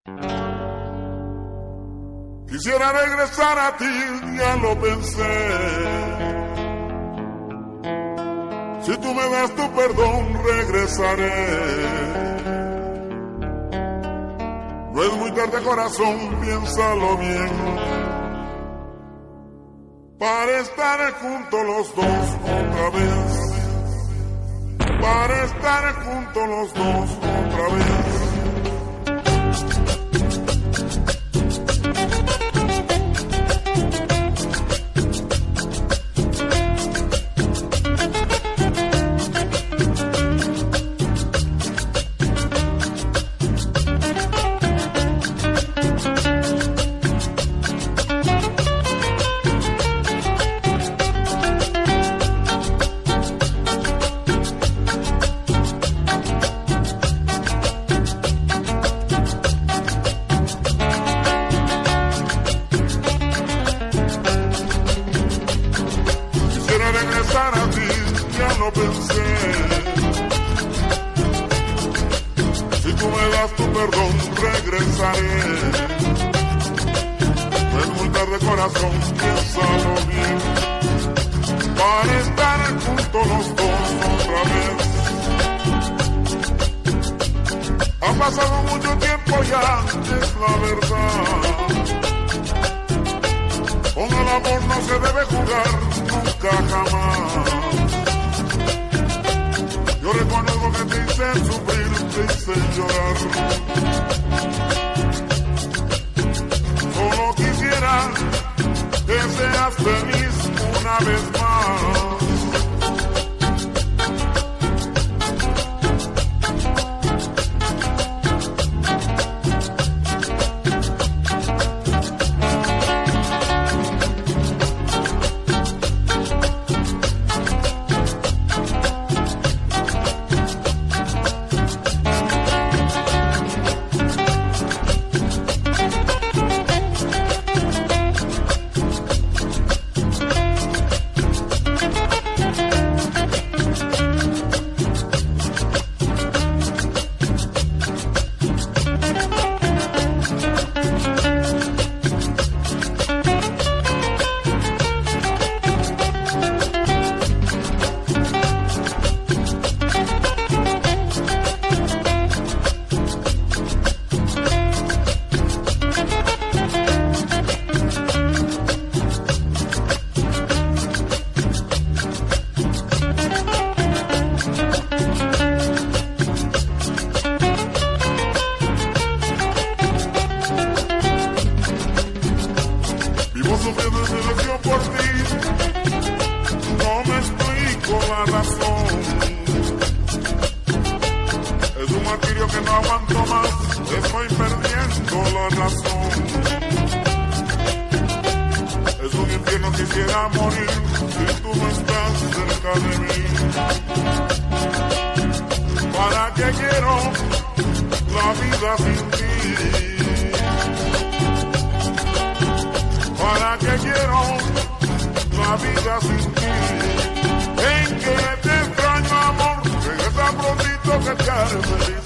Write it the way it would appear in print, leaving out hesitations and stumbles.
Quisiera regresar a ti, ya lo pensé. Si tú me das tu perdón, regresaré. No es muy tarde, corazón, piénsalo bien. Para estar juntos los dos otra vez. Para estar juntos los dos otra vez. En que te extraño, amor, regresa prontito que te haré feliz.